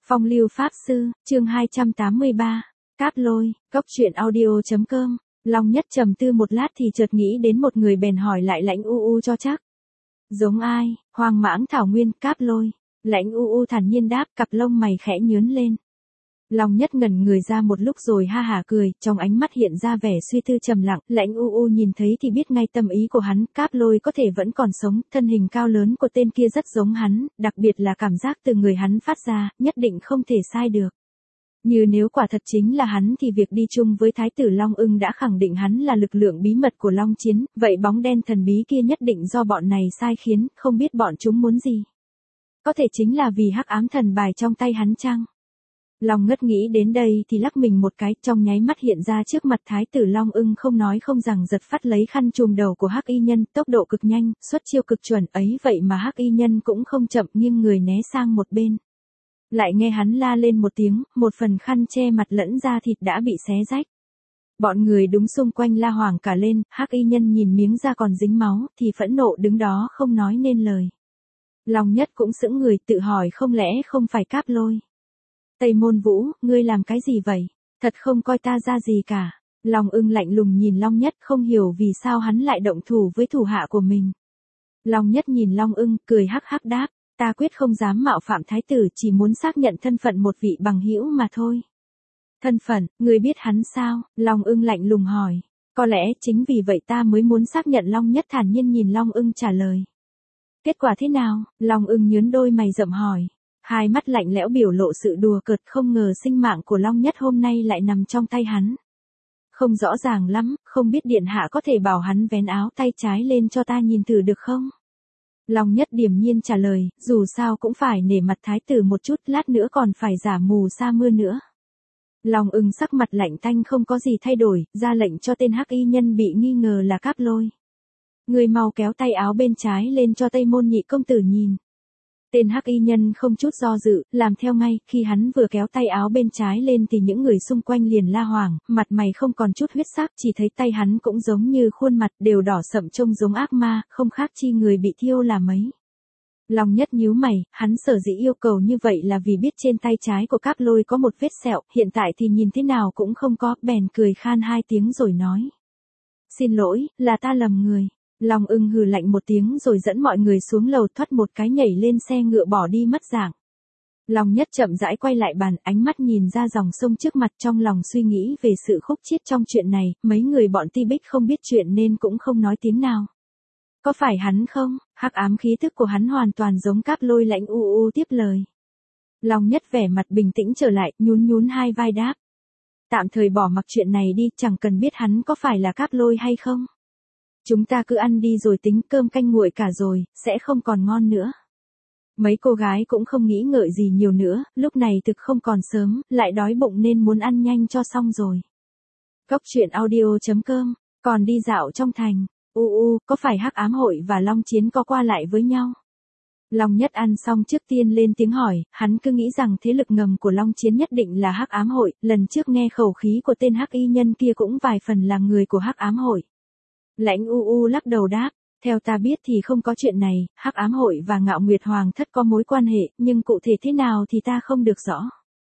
Phong lưu pháp sư, chương 283. Cáp lôi, cốc truyện audio.com. Long Nhất trầm tư một lát thì chợt nghĩ đến một người bèn hỏi lại Lãnh U cho chắc. Giống ai? Hoang mãng thảo nguyên, Cáp lôi. Lãnh U thản nhiên đáp, cặp lông mày khẽ nhướng lên. Long Nhất ngẩn người ra một lúc rồi ha hả cười, trong ánh mắt hiện ra vẻ suy tư trầm lặng. Lãnh U nhìn thấy thì biết ngay tâm ý của hắn. Cáp lôi có thể vẫn còn sống, thân hình cao lớn của tên kia rất giống hắn, đặc biệt là cảm giác từ người hắn phát ra, nhất định không thể sai được. Như nếu quả thật chính là hắn thì việc đi chung với Thái tử Long Ưng đã khẳng định hắn là lực lượng bí mật của Long Chiến, vậy bóng đen thần bí kia nhất định do bọn này sai khiến, không biết bọn chúng muốn gì. Có thể chính là vì hắc ám thần bài trong tay hắn chăng? Long Ngất nghĩ đến đây thì lắc mình một cái, trong nháy mắt hiện ra trước mặt Thái tử Long Ưng không nói không rằng giật phát lấy khăn trùm đầu của hắc y nhân, tốc độ cực nhanh, xuất chiêu cực chuẩn ấy vậy mà hắc y nhân cũng không chậm nghiêng người né sang một bên. Lại nghe hắn la lên một tiếng, một phần khăn che mặt lẫn da thịt đã bị xé rách. Bọn người đúng xung quanh la hoảng cả lên, hắc y nhân nhìn miếng da còn dính máu thì phẫn nộ đứng đó không nói nên lời. Long Nhất cũng sững người tự hỏi không lẽ không phải Cáp lôi. Tây Môn Vũ, ngươi làm cái gì vậy? Thật không coi ta ra gì cả. Long Ưng lạnh lùng nhìn Long Nhất không hiểu vì sao hắn lại động thủ với thủ hạ của mình. Long Nhất nhìn Long Ưng, cười hắc hắc đáp, ta quyết không dám mạo phạm thái tử, chỉ muốn xác nhận thân phận một vị bằng hữu mà thôi. Thân phận, ngươi biết hắn sao? Long Ưng lạnh lùng hỏi. Có lẽ chính vì vậy ta mới muốn xác nhận. Long Nhất thản nhiên nhìn Long Ưng trả lời. Kết quả thế nào? Long Ưng nhướng đôi mày rậm hỏi. Hai mắt lạnh lẽo biểu lộ sự đùa cợt, không ngờ sinh mạng của Long Nhất hôm nay lại nằm trong tay hắn. Không rõ ràng lắm, không biết điện hạ có thể bảo hắn vén áo tay trái lên cho ta nhìn thử được không? Long Nhất điềm nhiên trả lời, dù sao cũng phải nể mặt thái tử một chút, lát nữa còn phải giả mù sa mưa nữa. Long Ưng sắc mặt lạnh tanh không có gì thay đổi, ra lệnh cho tên hắc y nhân bị nghi ngờ là Cáp lôi. Người mau kéo tay áo bên trái lên cho Tây Môn nhị công tử nhìn. Tên hắc y nhân không chút do dự, làm theo ngay, khi hắn vừa kéo tay áo bên trái lên thì những người xung quanh liền la hoảng, mặt mày không còn chút huyết sắc, chỉ thấy tay hắn cũng giống như khuôn mặt đều đỏ sậm trông giống ác ma, không khác chi người bị thiêu là mấy. Long Nhất nhíu mày, hắn sở dĩ yêu cầu như vậy là vì biết trên tay trái của Cáp lôi có một vết sẹo, hiện tại thì nhìn thế nào cũng không có, bèn cười khan hai tiếng rồi nói. Xin lỗi, là ta lầm người. Long Ưng hừ lạnh một tiếng rồi dẫn mọi người xuống lầu, thoát một cái nhảy lên xe ngựa bỏ đi mất dạng. Long Nhất chậm rãi quay lại bàn, ánh mắt nhìn ra dòng sông trước mặt, trong lòng suy nghĩ về sự khúc chiết trong chuyện này, mấy người bọn Ti Bích không biết chuyện nên cũng không nói tiếng nào. Có phải hắn không? Hắc ám khí thức của hắn hoàn toàn giống Cáp lôi. Lãnh U tiếp lời. Long Nhất vẻ mặt bình tĩnh trở lại, nhún hai vai đáp. Tạm thời bỏ mặc chuyện này đi, chẳng cần biết hắn có phải là Cáp lôi hay không. Chúng ta cứ ăn đi rồi tính, cơm canh nguội cả rồi, sẽ không còn ngon nữa. Mấy cô gái cũng không nghĩ ngợi gì nhiều nữa, lúc này thực không còn sớm, lại đói bụng nên muốn ăn nhanh cho xong rồi. Cốc truyện audio.com, còn đi dạo trong thành. Có phải hắc ám hội và Long Chiến có qua lại với nhau? Long Nhất ăn xong trước tiên lên tiếng hỏi, hắn cứ nghĩ rằng thế lực ngầm của Long Chiến nhất định là hắc ám hội, lần trước nghe khẩu khí của tên hắc y nhân kia cũng vài phần là người của hắc ám hội. Lãnh U lắc đầu đáp, theo ta biết thì không có chuyện này, hắc ám hội và Ngạo Nguyệt Hoàng thất có mối quan hệ, nhưng cụ thể thế nào thì ta không được rõ.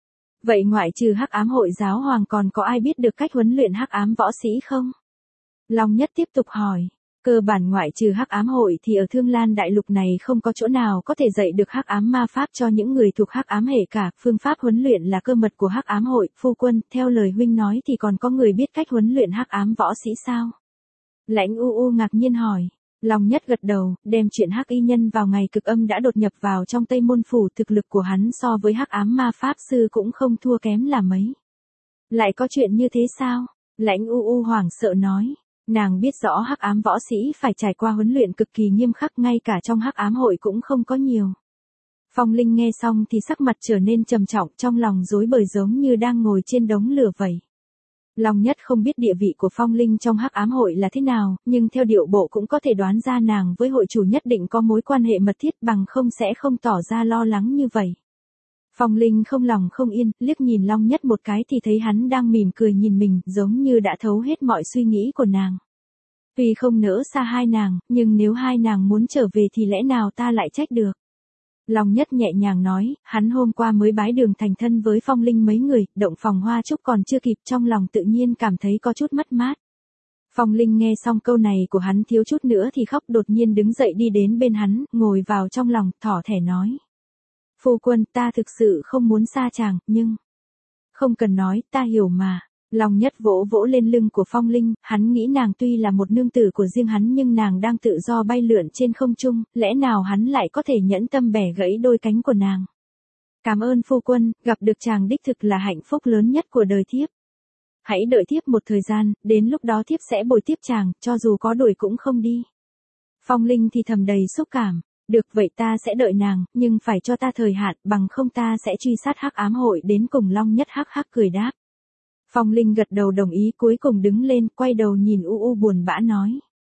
Vậy ngoại trừ hắc ám hội giáo hoàng còn có ai biết được cách huấn luyện hắc ám võ sĩ không? Long Nhất tiếp tục hỏi, cơ bản ngoại trừ hắc ám hội thì ở Thương Lan đại lục này không có chỗ nào có thể dạy được hắc ám ma pháp cho những người thuộc hắc ám hệ cả, phương pháp huấn luyện là cơ mật của hắc ám hội. Phu quân, theo lời huynh nói thì còn có người biết cách huấn luyện hắc ám võ sĩ sao? Lãnh U ngạc nhiên hỏi. Long Nhất gật đầu, đem chuyện hắc y nhân vào ngày cực âm đã đột nhập vào trong Tây Môn phủ, thực lực của hắn so với hắc ám ma pháp sư cũng không thua kém là mấy. Lại có chuyện như thế sao? Lãnh U hoảng sợ nói. Nàng biết rõ hắc ám võ sĩ phải trải qua huấn luyện cực kỳ nghiêm khắc, ngay cả trong hắc ám hội cũng không có nhiều. Phong Linh nghe xong thì sắc mặt trở nên trầm trọng, trong lòng rối bời giống như đang ngồi trên đống lửa vậy. Long Nhất không biết địa vị của Phong Linh trong hắc ám hội là thế nào, nhưng theo điệu bộ cũng có thể đoán ra nàng với hội chủ nhất định có mối quan hệ mật thiết, bằng không sẽ không tỏ ra lo lắng như vậy. Phong Linh không lòng không yên, liếc nhìn Long Nhất một cái thì thấy hắn đang mỉm cười nhìn mình, giống như đã thấu hết mọi suy nghĩ của nàng. Vì không nỡ xa hai nàng, nhưng nếu hai nàng muốn trở về thì lẽ nào ta lại trách được. Long Nhất nhẹ nhàng nói, hắn hôm qua mới bái đường thành thân với Phong Linh mấy người, động phòng hoa chúc còn chưa kịp, trong lòng tự nhiên cảm thấy có chút mất mát. Phong Linh nghe xong câu này của hắn thiếu chút nữa thì khóc, đột nhiên đứng dậy đi đến bên hắn, ngồi vào trong lòng, thỏ thẻ nói. Phu quân, ta thực sự không muốn xa chàng, nhưng... Không cần nói, ta hiểu mà. Long Nhất vỗ vỗ lên lưng của Phong Linh, hắn nghĩ nàng tuy là một nương tử của riêng hắn nhưng nàng đang tự do bay lượn trên không trung, lẽ nào hắn lại có thể nhẫn tâm bẻ gãy đôi cánh của nàng. Cảm ơn phu quân, gặp được chàng đích thực là hạnh phúc lớn nhất của đời thiếp. Hãy đợi thiếp một thời gian, đến lúc đó thiếp sẽ bồi tiếp chàng, cho dù có đuổi cũng không đi. Phong Linh thì thầm đầy xúc cảm. Được vậy ta sẽ đợi nàng, nhưng phải cho ta thời hạn, bằng không ta sẽ truy sát Hắc Ám Hội đến cùng. Long Nhất hắc hắc cười đáp. Phong Linh gật đầu đồng ý, cuối cùng đứng lên, quay đầu nhìn U buồn bã nói.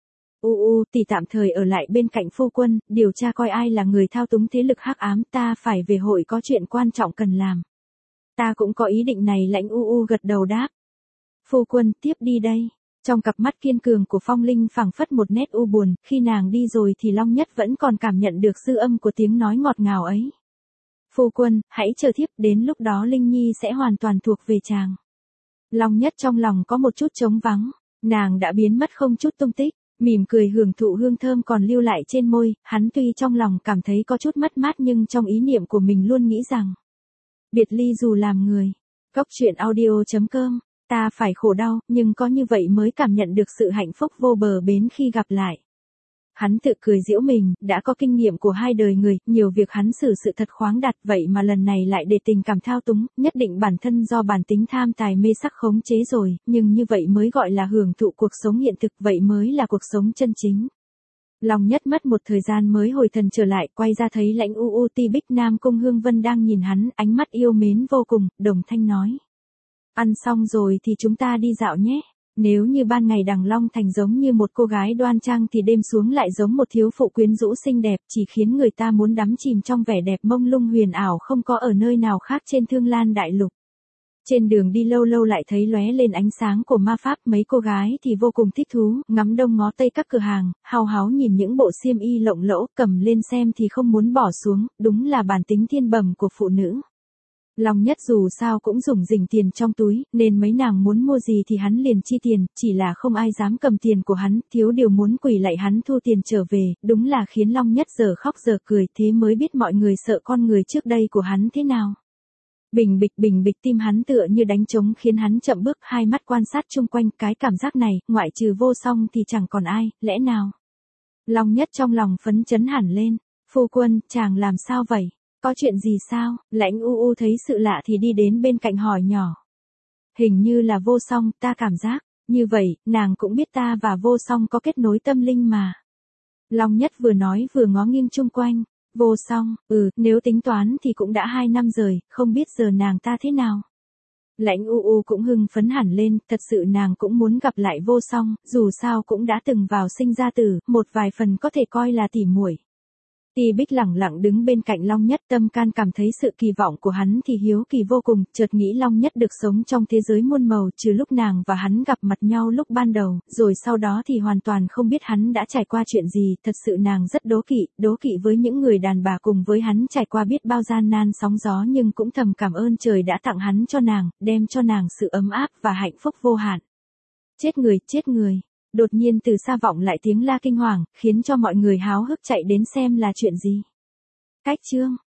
Tỷ tạm thời ở lại bên cạnh phu quân, điều tra coi ai là người thao túng thế lực hắc ám, ta phải về hội có chuyện quan trọng cần làm. Ta cũng có ý định này. Lãnh gật đầu đáp. Phu quân, tiếp đi đây. Trong cặp mắt kiên cường của Phong Linh phảng phất một nét u buồn, khi nàng đi rồi thì Long Nhất vẫn còn cảm nhận được dư âm của tiếng nói ngọt ngào ấy. Phu quân, hãy chờ thiếp, đến lúc đó Linh Nhi sẽ hoàn toàn thuộc về chàng. Long Nhất trong lòng có một chút trống vắng, nàng đã biến mất không chút tung tích, mỉm cười hưởng thụ hương thơm còn lưu lại trên môi, hắn tuy trong lòng cảm thấy có chút mất mát nhưng trong ý niệm của mình luôn nghĩ rằng, biệt ly dù làm người. Góc truyện audio.com, ta phải khổ đau, nhưng có như vậy mới cảm nhận được sự hạnh phúc vô bờ bến khi gặp lại. Hắn tự cười giễu mình, đã có kinh nghiệm của hai đời người, nhiều việc hắn xử sự thật khoáng đạt, vậy mà lần này lại để tình cảm thao túng, nhất định bản thân do bản tính tham tài mê sắc khống chế rồi, nhưng như vậy mới gọi là hưởng thụ cuộc sống hiện thực, vậy mới là cuộc sống chân chính. Long Nhất mất một thời gian mới hồi thần trở lại, quay ra thấy Lãnh Ti Bích Nam Cung Hương Vân đang nhìn hắn, ánh mắt yêu mến vô cùng, đồng thanh nói. Ăn xong rồi thì chúng ta đi dạo nhé. Nếu như ban ngày Đằng Long Thành giống như một cô gái đoan trang thì đêm xuống lại giống một thiếu phụ quyến rũ xinh đẹp, chỉ khiến người ta muốn đắm chìm trong vẻ đẹp mông lung huyền ảo không có ở nơi nào khác trên Thương Lan Đại Lục. Trên đường đi lâu lâu lại thấy lóe lên ánh sáng của ma pháp, mấy cô gái thì vô cùng thích thú, ngắm đông ngó tây các cửa hàng, hao háo nhìn những bộ xiêm y lộng lẫu, cầm lên xem thì không muốn bỏ xuống, đúng là bản tính thiên bẩm của phụ nữ. Long Nhất dù sao cũng rủng rỉnh tiền trong túi, nên mấy nàng muốn mua gì thì hắn liền chi tiền, chỉ là không ai dám cầm tiền của hắn, thiếu điều muốn quỳ lạy hắn thu tiền trở về, đúng là khiến Long Nhất giờ khóc giờ cười, thế mới biết mọi người sợ con người trước đây của hắn thế nào. Bình bịch tim hắn tựa như đánh trống khiến hắn chậm bước, hai mắt quan sát chung quanh, cái cảm giác này, ngoại trừ Vô Song thì chẳng còn ai, lẽ nào? Long Nhất trong lòng phấn chấn hẳn lên, phu quân, chàng làm sao vậy? Có chuyện gì sao? Lãnh thấy sự lạ thì đi đến bên cạnh hỏi nhỏ. Hình như là Vô Song, ta cảm giác, như vậy, nàng cũng biết ta và Vô Song có kết nối tâm linh mà. Long Nhất vừa nói vừa ngó nghiêng chung quanh. Vô Song, nếu tính toán thì cũng đã 2 năm rồi, không biết giờ nàng ta thế nào. Lãnh cũng hưng phấn hẳn lên, thật sự nàng cũng muốn gặp lại Vô Song, dù sao cũng đã từng vào sinh ra tử, một vài phần có thể coi là tỉ muội. Ti Bích lẳng lặng đứng bên cạnh Long Nhất, tâm can cảm thấy sự kỳ vọng của hắn thì hiếu kỳ vô cùng, chợt nghĩ Long Nhất được sống trong thế giới muôn màu, trừ lúc nàng và hắn gặp mặt nhau lúc ban đầu, rồi sau đó thì hoàn toàn không biết hắn đã trải qua chuyện gì, thật sự nàng rất đố kỵ với những người đàn bà cùng với hắn trải qua biết bao gian nan sóng gió, nhưng cũng thầm cảm ơn trời đã tặng hắn cho nàng, đem cho nàng sự ấm áp và hạnh phúc vô hạn. Chết người. Đột nhiên từ xa vọng lại tiếng la kinh hoàng, khiến cho mọi người háo hức chạy đến xem là chuyện gì. Cách chương